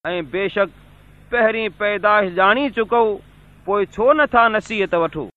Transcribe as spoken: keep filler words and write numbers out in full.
ऐं बेशक पहिरीं पैदाइश ॼाणी चुको, पोइ छो नथा नसीहत वठो।